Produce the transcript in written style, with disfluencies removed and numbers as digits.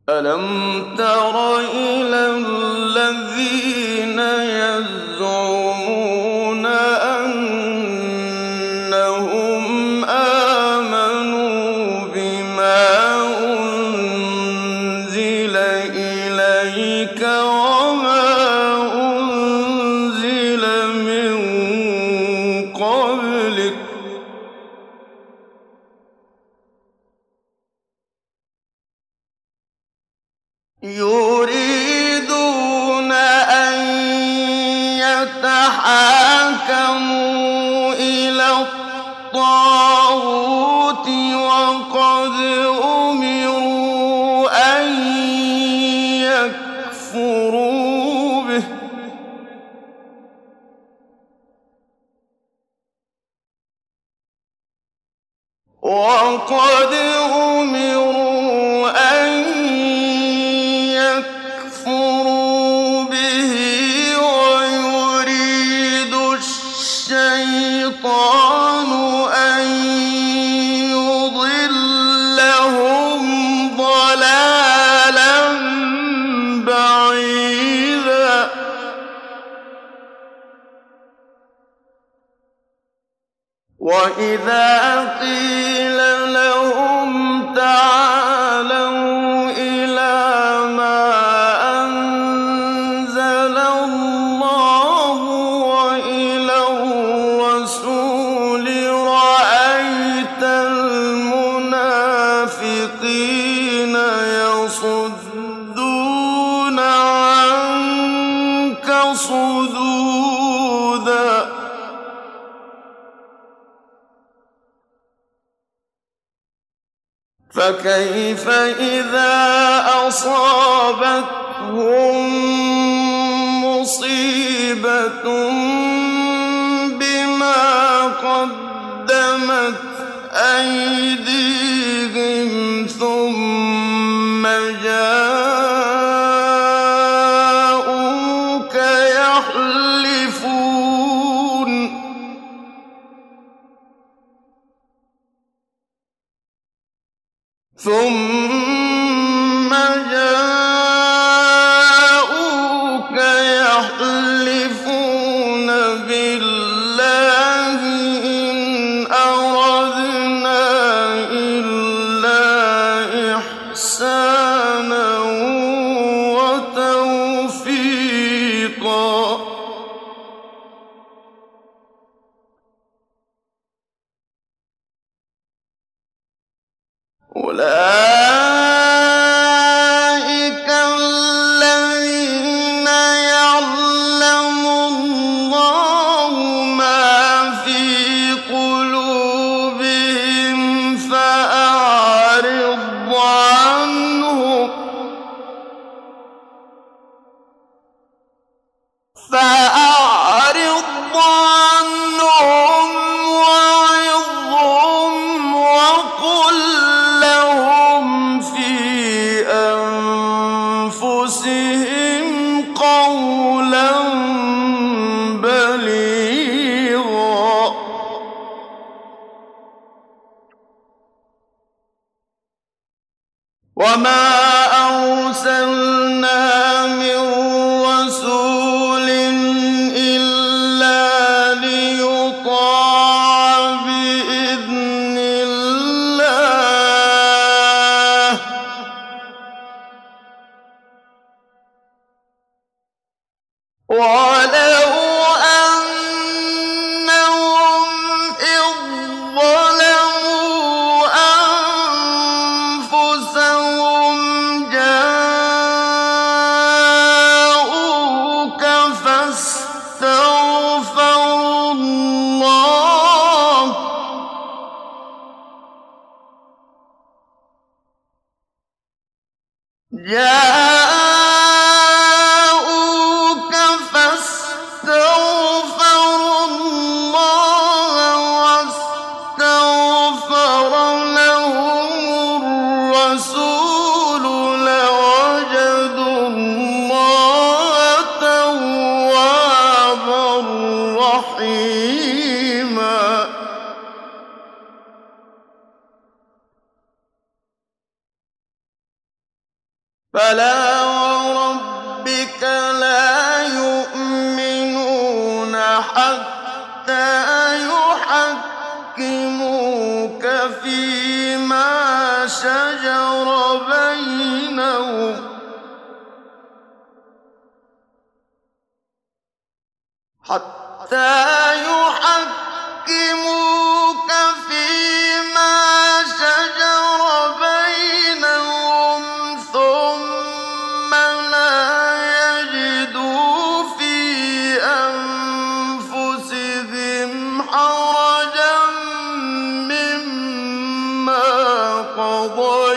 أَلَمْ تَرَ إِلَى الَّذِينَ يَزْعُمُونَ أَنَّهُمْ آمَنُوا بِمَا أُنزِلَ إِلَيْكَ وَمَا أُنزِلَ مِن قَبْلِكَ يُرِيدُونَ أَن يَتَحَاكَمُوا إِلَى الطَّاغُوتِ وَقَدْ أُمِرُوا أَن يَكْفُرُوا بِهِ وَيُرِيدُ الشَّيْطَانُ أَن يُضِلَّهُمْ ضَلَالًا بَعِيدًا وَإِذَا قِيلَ لَهُمْ تَعَالَوْا إِلَىٰ مَا أَنزَلَ اللَّهُ وَإِلَى الرَّسُولِ رَأَيْتَ الْمُنَافِقِينَ يَصُدُّونَ عَنكَ صُدُودًا فَكَيْفَ إِذَا أَصَابَتْهُم مُّصِيبَةٌ بِمَا قَدَّمَتْ أَيْدِيهِمْ ثُمَّ جَاءُوكَ يَحْلِفُونَ بِاللَّهِ إِنْ أَرَدْنَا إِلَّا إِحْسَانًا وَتَوْفِيقًا أُولَٰئِكَ الَّذِينَ يَعْلَمُ اللَّهُ مَا فِي قُلُوبِهِمْ فَأَعْرِضْ عَنْهُمْ وَعِظْهُمْ وَقُل لَّهُمْ فِي أَنفُسِهِمْ قَوْلًا بَلِيغًا وَمَا أَرْسَلْنَا مِن رَّسُولٍ إِلَّا لِيُطَاعَ بِإِذْنِ اللَّهِ ۚ وَلَوْ أَنَّهُمْ إِذ ظَّلَمُوا أَنفُسَهُمْ جَاءُوكَ فَاسْتَغْفَرُوا اللَّهَ وَاسْتَغْفَرَ لَهُمُ الرَّسُولُ لَوَجَدُوا اللَّهَ تَوَّابًا رَّحِيمًا فلا وربك لا يؤمنون حتى يحكموك فيما شجر بينهم ثم لا يجدوا في أنفسهم حرجا مما قضيت